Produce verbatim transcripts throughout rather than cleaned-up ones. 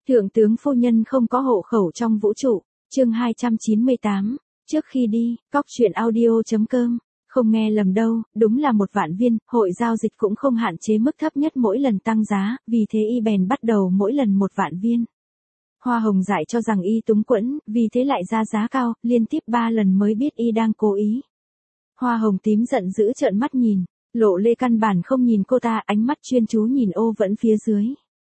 Thượng tướng phu nhân không có hộ khẩu trong vũ trụ, chương hai trăm chín mươi tám, trước khi đi, cóc truyện audio.com, không nghe lầm đâu, đúng là một vạn viên, hội giao dịch cũng không hạn chế mức thấp nhất mỗi lần tăng giá, vì thế y bèn bắt đầu mỗi lần một vạn viên. Hoa Hồng dại cho rằng y túng quẫn, vì thế lại ra giá cao, liên tiếp ba lần mới biết y đang cố ý. Hoa Hồng tím giận dữ trợn mắt nhìn, Lộ Lê căn bản không nhìn cô ta, ánh mắt chuyên chú nhìn ô vẫn phía dưới.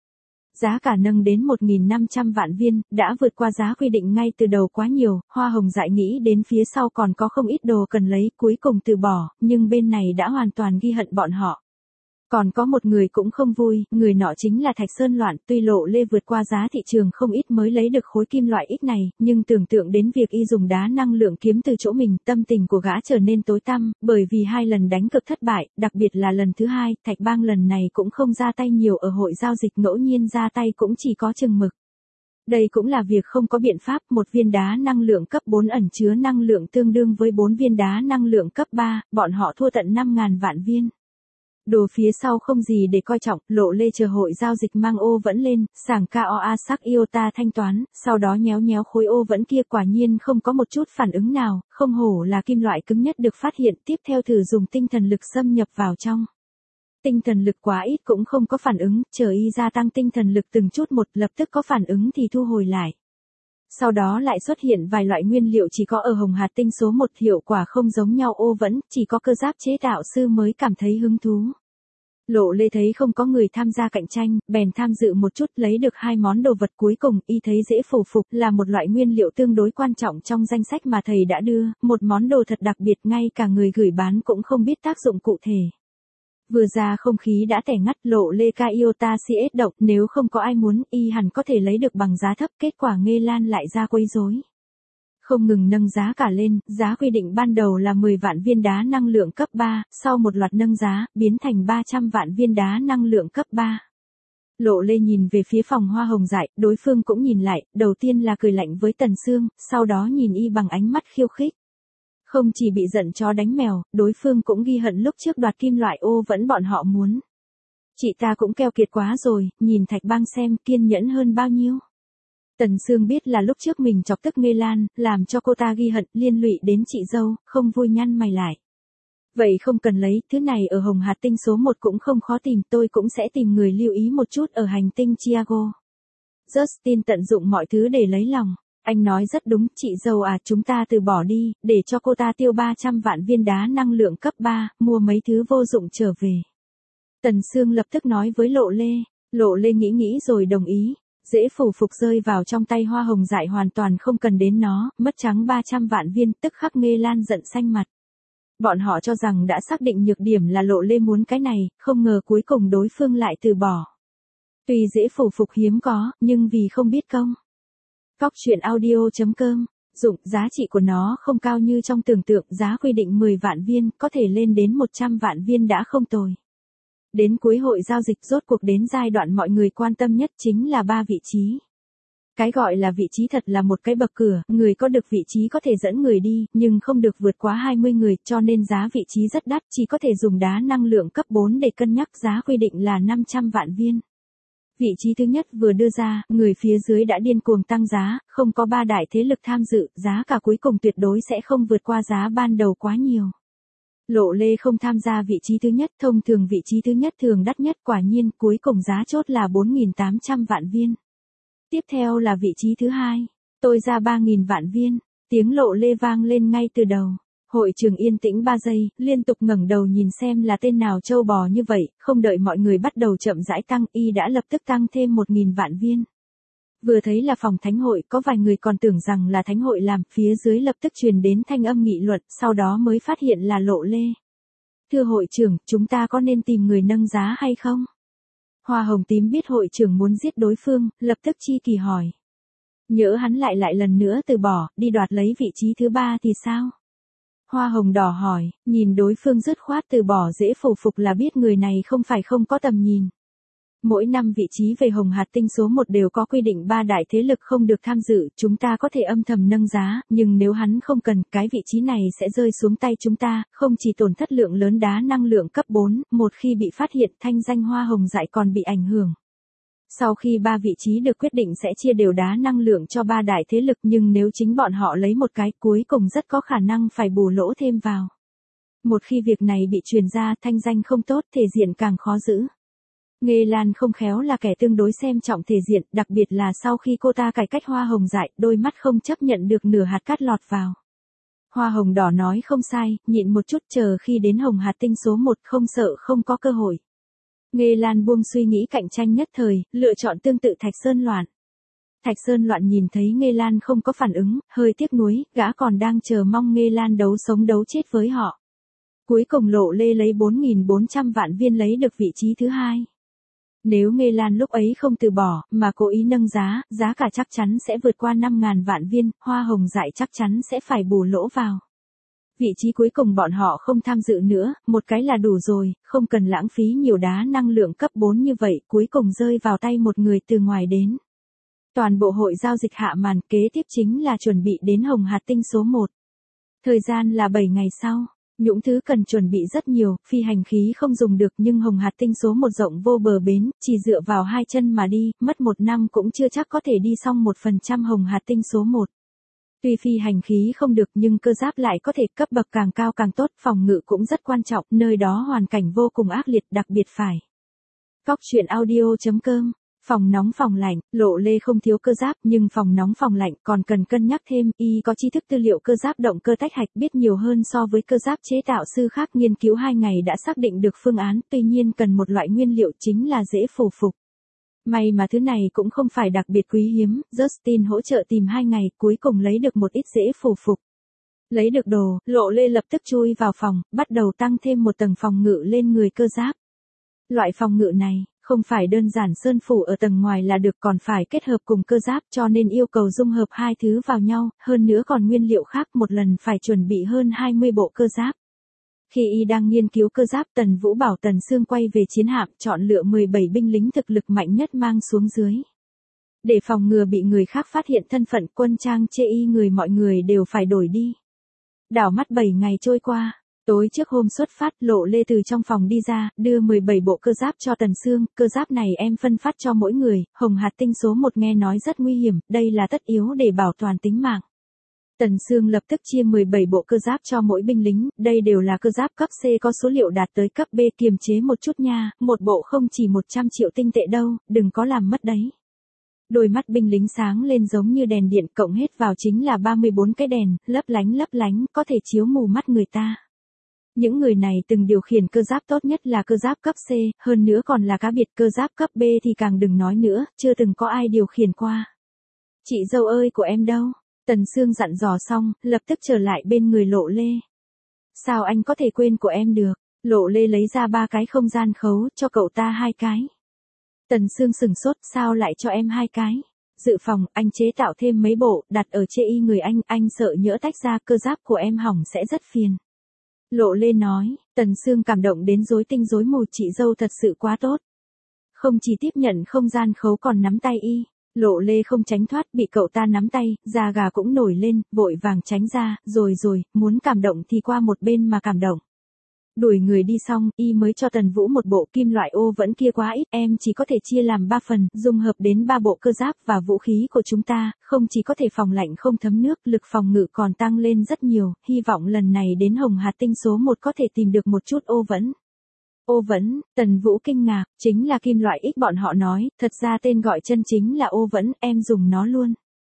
Giá cả nâng đến một nghìn năm trăm vạn viên, đã vượt qua giá quy định ngay từ đầu quá nhiều, Hoa Hồng dại nghĩ đến phía sau còn có không ít đồ cần lấy, cuối cùng từ bỏ, nhưng bên này đã hoàn toàn ghi hận bọn họ. Còn có một người cũng không vui, người nọ chính là Thạch Sơn Loạn, tuy Lộ Lê vượt qua giá thị trường không ít mới lấy được khối kim loại ít này, nhưng tưởng tượng đến việc y dùng đá năng lượng kiếm từ chỗ mình, tâm tình của gã trở nên tối tăm, bởi vì hai lần đánh cực thất bại, đặc biệt là lần thứ hai, Thạch Bang lần này cũng không ra tay nhiều ở hội giao dịch, ngẫu nhiên ra tay cũng chỉ có chừng mực. Đây cũng là việc không có biện pháp, một viên đá năng lượng cấp bốn ẩn chứa năng lượng tương đương với bốn viên đá năng lượng cấp ba, bọn họ thua tận năm nghìn vạn viên. Đồ phía sau không gì để coi trọng, Lộ Lê chờ hội giao dịch mang ô vẫn lên, sảng ca o a sắc iota thanh toán, sau đó nhéo nhéo khối ô vẫn kia, quả nhiên không có một chút phản ứng nào, không hổ là kim loại cứng nhất được phát hiện, tiếp theo thử dùng tinh thần lực xâm nhập vào trong. Tinh thần lực quá ít cũng không có phản ứng, chờ y gia tăng tinh thần lực từng chút một, lập tức có phản ứng thì thu hồi lại. Sau đó lại xuất hiện vài loại nguyên liệu chỉ có ở hồng hạt tinh số một, hiệu quả không giống nhau, ô vẫn, chỉ có cơ giáp chế tạo sư mới cảm thấy hứng thú. Lộ Lê thấy không có người tham gia cạnh tranh, bèn tham dự một chút, lấy được hai món đồ vật cuối cùng, y thấy dễ phổ phục, là một loại nguyên liệu tương đối quan trọng trong danh sách mà thầy đã đưa, một món đồ thật đặc biệt, ngay cả người gửi bán cũng không biết tác dụng cụ thể. Vừa ra không khí đã tẻ ngắt, Lộ Lê ca iota xê ét động, nếu không có ai muốn, y hẳn có thể lấy được bằng giá thấp, kết quả Nghê Lan lại ra quấy rối. Không ngừng nâng giá cả lên, giá quy định ban đầu là mười vạn viên đá năng lượng cấp ba, sau một loạt nâng giá, biến thành ba trăm vạn viên đá năng lượng cấp ba. Lộ Lê nhìn về phía phòng Hoa Hồng dại, đối phương cũng nhìn lại, đầu tiên là cười lạnh với Tần Sương, sau đó nhìn y bằng ánh mắt khiêu khích. Không chỉ bị giận chó đánh mèo, đối phương cũng ghi hận lúc trước đoạt kim loại ô vẫn bọn họ muốn. Chị ta cũng keo kiệt quá rồi, nhìn Thạch Bang xem kiên nhẫn hơn bao nhiêu. Tần Sương biết là lúc trước mình chọc tức Nghê Lan, làm cho cô ta ghi hận, liên lụy đến chị dâu, không vui nhăn mày lại. Vậy không cần lấy, thứ này ở hồng hạt tinh số một cũng không khó tìm, tôi cũng sẽ tìm người lưu ý một chút ở hành tinh Chiago. Justin tận dụng mọi thứ để lấy lòng. Anh nói rất đúng, chị dâu à, chúng ta từ bỏ đi, để cho cô ta tiêu ba trăm vạn viên đá năng lượng cấp ba, mua mấy thứ vô dụng trở về. Tần Sương lập tức nói với Lộ Lê, Lộ Lê nghĩ nghĩ rồi đồng ý, dễ phủ phục rơi vào trong tay Hoa Hồng dại, hoàn toàn không cần đến nó, mất trắng ba trăm vạn viên, tức khắc Nghê Lan giận xanh mặt. Bọn họ cho rằng đã xác định nhược điểm là Lộ Lê muốn cái này, không ngờ cuối cùng đối phương lại từ bỏ. Tuy dễ phủ phục hiếm có, nhưng vì không biết công. Cóc truyện audio.com, dụng, giá trị của nó không cao như trong tưởng tượng, giá quy định mười vạn viên, có thể lên đến một trăm vạn viên đã không tồi. Đến cuối hội giao dịch rốt cuộc đến giai đoạn mọi người quan tâm nhất chính là ba vị trí. Cái gọi là vị trí thật là một cái bậc cửa, người có được vị trí có thể dẫn người đi, nhưng không được vượt quá hai mươi người, cho nên giá vị trí rất đắt, chỉ có thể dùng đá năng lượng cấp bốn để cân nhắc, giá quy định là năm trăm vạn viên. Vị trí thứ nhất vừa đưa ra, người phía dưới đã điên cuồng tăng giá, không có ba đại thế lực tham dự, giá cả cuối cùng tuyệt đối sẽ không vượt qua giá ban đầu quá nhiều. Lộ Lê không tham gia vị trí thứ nhất, thông thường vị trí thứ nhất thường đắt nhất, quả nhiên cuối cùng giá chốt là bốn nghìn tám trăm vạn viên. Tiếp theo là vị trí thứ hai, tôi ra ba nghìn vạn viên, tiếng Lộ Lê vang lên ngay từ đầu. Hội trường yên tĩnh ba giây, liên tục ngẩng đầu nhìn xem là tên nào trâu bò như vậy, không đợi mọi người bắt đầu chậm rãi tăng, y đã lập tức tăng thêm một nghìn vạn viên. Vừa thấy là phòng thánh hội, có vài người còn tưởng rằng là thánh hội làm, phía dưới lập tức truyền đến thanh âm nghị luận, sau đó mới phát hiện là Lộ Lê. Thưa hội trưởng, chúng ta có nên tìm người nâng giá hay không? Hoa Hồng tím biết hội trưởng muốn giết đối phương, lập tức chi kỳ hỏi. Nhỡ hắn lại lại lần nữa từ bỏ, đi đoạt lấy vị trí thứ ba thì sao? Hoa Hồng đỏ hỏi, nhìn đối phương dứt khoát từ bỏ dễ phủ phục là biết người này không phải không có tầm nhìn. Mỗi năm vị trí về hồng hạt tinh số một đều có quy định ba đại thế lực không được tham dự, chúng ta có thể âm thầm nâng giá, nhưng nếu hắn không cần, cái vị trí này sẽ rơi xuống tay chúng ta, không chỉ tổn thất lượng lớn đá năng lượng cấp bốn, một khi bị phát hiện thanh danh Hoa Hồng dại còn bị ảnh hưởng. Sau khi ba vị trí được quyết định sẽ chia đều đá năng lượng cho ba đại thế lực, nhưng nếu chính bọn họ lấy một cái, cuối cùng rất có khả năng phải bù lỗ thêm vào. Một khi việc này bị truyền ra, thanh danh không tốt, thể diện càng khó giữ. Nghê Lan không khéo là kẻ tương đối xem trọng thể diện, đặc biệt là sau khi cô ta cải cách hoa hồng dại, đôi mắt không chấp nhận được nửa hạt cát lọt vào. Hoa hồng đỏ nói không sai, nhịn một chút, chờ khi đến hồng hạt tinh số một, không sợ không có cơ hội. Nghê Lan buông suy nghĩ cạnh tranh nhất thời, lựa chọn tương tự Thạch Sơn Loạn. Thạch Sơn Loạn nhìn thấy Nghê Lan không có phản ứng, hơi tiếc nuối, gã còn đang chờ mong Nghê Lan đấu sống đấu chết với họ. Cuối cùng Lộ Lê lấy bốn nghìn bốn trăm vạn viên lấy được vị trí thứ hai. Nếu Nghê Lan lúc ấy không từ bỏ, mà cố ý nâng giá, giá cả chắc chắn sẽ vượt qua năm nghìn vạn viên, hoa hồng dại chắc chắn sẽ phải bù lỗ vào. Vị trí cuối cùng bọn họ không tham dự nữa, một cái là đủ rồi, không cần lãng phí nhiều đá năng lượng cấp bốn như vậy, cuối cùng rơi vào tay một người từ ngoài đến. Toàn bộ hội giao dịch hạ màn, kế tiếp chính là chuẩn bị đến hồng hạt tinh số một. Thời gian là bảy ngày sau. Những thứ cần chuẩn bị rất nhiều, phi hành khí không dùng được nhưng hồng hạt tinh số một rộng vô bờ bến, chỉ dựa vào hai chân mà đi, mất một năm cũng chưa chắc có thể đi xong một phần trăm hồng hạt tinh số một. Tuy phi hành khí không được nhưng cơ giáp lại có thể, cấp bậc càng cao càng tốt, phòng ngự cũng rất quan trọng, nơi đó hoàn cảnh vô cùng ác liệt, đặc biệt phải. Cóc truyện audio chấm com. Phòng nóng phòng lạnh, Lộ Lê không thiếu cơ giáp, nhưng phòng nóng phòng lạnh còn cần cân nhắc thêm, y có tri thức tư liệu cơ giáp động cơ tách hạch, biết nhiều hơn so với cơ giáp chế tạo sư khác, nghiên cứu hai ngày đã xác định được phương án, tuy nhiên cần một loại nguyên liệu chính là dễ phủ phục. May mà thứ này cũng không phải đặc biệt quý hiếm, Justin hỗ trợ tìm hai ngày, cuối cùng lấy được một ít dễ phủ phục. Lấy được đồ, Lộ Lê lập tức chui vào phòng, bắt đầu tăng thêm một tầng phòng ngự lên người cơ giáp. Loại phòng ngự này không phải đơn giản sơn phủ ở tầng ngoài là được, còn phải kết hợp cùng cơ giáp, cho nên yêu cầu dung hợp hai thứ vào nhau, hơn nữa còn nguyên liệu khác, một lần phải chuẩn bị hơn hai mươi bộ cơ giáp. Khi y đang nghiên cứu cơ giáp, Tần Vũ bảo Tần Sương quay về chiến hạm, chọn lựa mười bảy binh lính thực lực mạnh nhất mang xuống dưới. Để phòng ngừa bị người khác phát hiện thân phận, quân trang chê y người mọi người đều phải đổi đi. Đảo mắt bảy ngày trôi qua. Tối trước hôm xuất phát, Lộ Lê từ trong phòng đi ra, đưa mười bảy bộ cơ giáp cho Tần Sương, cơ giáp này em phân phát cho mỗi người, hồng hạt tinh số một nghe nói rất nguy hiểm, đây là tất yếu để bảo toàn tính mạng. Tần Sương lập tức chia mười bảy bộ cơ giáp cho mỗi binh lính, đây đều là cơ giáp cấp C có số liệu đạt tới cấp B, kiềm chế một chút nha, một bộ không chỉ một trăm triệu tinh tệ đâu, đừng có làm mất đấy. Đôi mắt binh lính sáng lên giống như đèn điện, cộng hết vào chính là ba mươi bốn cái đèn, lấp lánh lấp lánh, có thể chiếu mù mắt người ta. Những người này từng điều khiển cơ giáp, tốt nhất là cơ giáp cấp C, hơn nữa còn là cá biệt, cơ giáp cấp B thì càng đừng nói nữa, chưa từng có ai điều khiển qua. Chị dâu ơi của em đâu? Tần Sương dặn dò xong, lập tức trở lại bên người Lộ Lê. Sao anh có thể quên của em được? Lộ Lê lấy ra ba cái không gian khấu, cho cậu ta hai cái. Tần Sương sửng sốt, sao lại cho em hai cái? Dự phòng, anh chế tạo thêm mấy bộ, đặt ở chê y người anh, anh sợ nhỡ tách ra, cơ giáp của em hỏng sẽ rất phiền. Lộ Lê nói, Tần Sương cảm động đến rối tinh rối mù, chị dâu thật sự quá tốt. Không chỉ tiếp nhận không gian khấu còn nắm tay y. Lộ Lê không tránh thoát, bị cậu ta nắm tay, da gà cũng nổi lên, vội vàng tránh ra, rồi rồi, muốn cảm động thì qua một bên mà cảm động. Đuổi người đi xong, y mới cho Tần Vũ một bộ kim loại ô vẫn kia quá ít, em chỉ có thể chia làm ba phần, dung hợp đến ba bộ cơ giáp và vũ khí của chúng ta, không chỉ có thể phòng lạnh không thấm nước, lực phòng ngự còn tăng lên rất nhiều, hy vọng lần này đến hồng hạt tinh số một có thể tìm được một chút ô vẫn. Ô vẫn, Tần Vũ kinh ngạc, chính là kim loại X bọn họ nói, thật ra tên gọi chân chính là ô vẫn, em dùng nó luôn.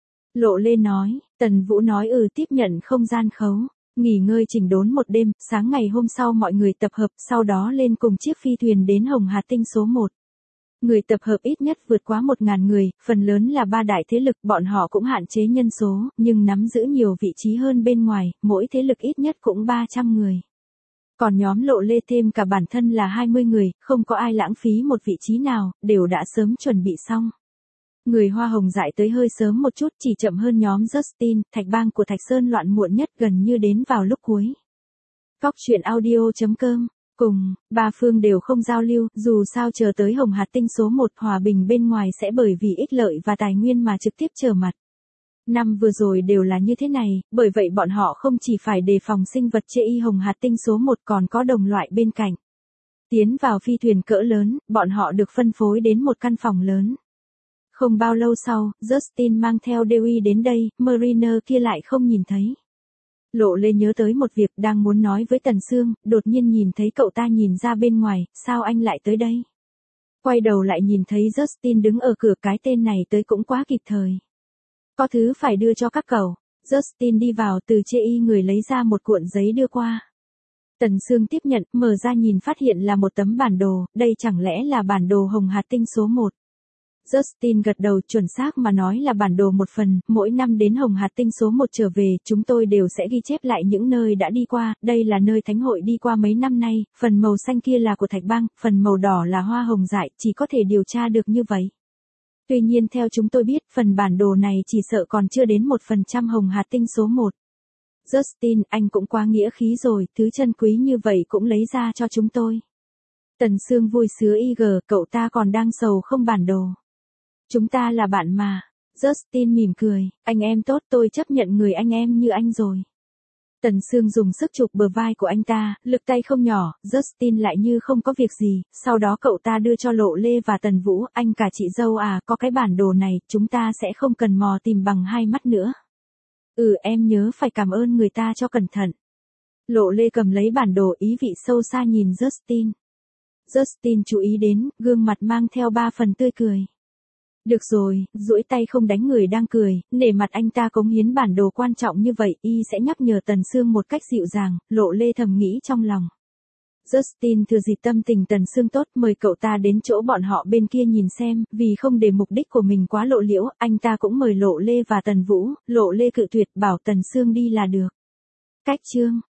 Lộ Lê nói, Tần Vũ nói ừ tiếp nhận không gian khấu. Nghỉ ngơi chỉnh đốn một đêm, sáng ngày hôm sau mọi người tập hợp, sau đó lên cùng chiếc phi thuyền đến hồng hạt tinh số một. Người tập hợp ít nhất vượt quá một nghìn người, phần lớn là ba đại thế lực, bọn họ cũng hạn chế nhân số, nhưng nắm giữ nhiều vị trí hơn bên ngoài, mỗi thế lực ít nhất cũng ba trăm người. Còn nhóm Lộ Lê thêm cả bản thân là hai mươi người, không có ai lãng phí một vị trí nào, đều đã sớm chuẩn bị xong. Người hoa hồng dại tới hơi sớm một chút, chỉ chậm hơn nhóm Justin, Thạch Bang của Thạch Sơn Loạn muộn nhất, gần như đến vào lúc cuối. Cóc truyện audio chấm com. Cùng, ba phương đều không giao lưu, dù sao chờ tới hồng hạt tinh số một, hòa bình bên ngoài sẽ bởi vì ích lợi và tài nguyên mà trực tiếp trở mặt. Năm vừa rồi đều là như thế này, bởi vậy bọn họ không chỉ phải đề phòng sinh vật chê y hồng hạt tinh số một còn có đồng loại bên cạnh. Tiến vào phi thuyền cỡ lớn, bọn họ được phân phối đến một căn phòng lớn. Không bao lâu sau, Justin mang theo Dewey đến đây, Mariner kia lại không nhìn thấy. Lộ Lê nhớ tới một việc đang muốn nói với Tần Sương, đột nhiên nhìn thấy cậu ta nhìn ra bên ngoài, sao anh lại tới đây? Quay đầu lại nhìn thấy Justin đứng ở cửa, cái tên này tới cũng quá kịp thời. Có thứ phải đưa cho các cậu. Justin đi vào, từ chê y người lấy ra một cuộn giấy đưa qua. Tần Sương tiếp nhận, mở ra nhìn phát hiện là một tấm bản đồ, đây chẳng lẽ là bản đồ Hồng Hà Tinh số một. Justin gật đầu, chuẩn xác mà nói là bản đồ một phần, mỗi năm đến Hồng Hà Tinh số một trở về, chúng tôi đều sẽ ghi chép lại những nơi đã đi qua, đây là nơi Thánh hội đi qua mấy năm nay, phần màu xanh kia là của Thạch Bang, phần màu đỏ là hoa hồng dại, chỉ có thể điều tra được như vậy. Tuy nhiên theo chúng tôi biết, phần bản đồ này chỉ sợ còn chưa đến một phần trăm Hồng Hà Tinh số một. Justin, anh cũng quá nghĩa khí rồi, thứ chân quý như vậy cũng lấy ra cho chúng tôi. Tần Sương vui sứa y gờ, cậu ta còn đang sầu không bản đồ. Chúng ta là bạn mà. Justin mỉm cười, anh em tốt, tôi chấp nhận người anh em như anh rồi. Tần Sương dùng sức chụp bờ vai của anh ta, lực tay không nhỏ, Justin lại như không có việc gì, sau đó cậu ta đưa cho Lộ Lê và Tần Vũ, anh cả chị dâu à, có cái bản đồ này, chúng ta sẽ không cần mò tìm bằng hai mắt nữa. Ừ, em nhớ phải cảm ơn người ta cho cẩn thận. Lộ Lê cầm lấy bản đồ, ý vị sâu xa nhìn Justin. Justin chú ý đến, gương mặt mang theo ba phần tươi cười. Được rồi, duỗi tay không đánh người đang cười, nể mặt anh ta cống hiến bản đồ quan trọng như vậy, y sẽ nhắc nhở Tần Sương một cách dịu dàng, Lộ Lê thầm nghĩ trong lòng. Justin thừa dịp tâm tình Tần Sương tốt, mời cậu ta đến chỗ bọn họ bên kia nhìn xem, vì không để mục đích của mình quá lộ liễu, anh ta cũng mời Lộ Lê và Tần Vũ, Lộ Lê cự tuyệt bảo Tần Sương đi là được. Cách chương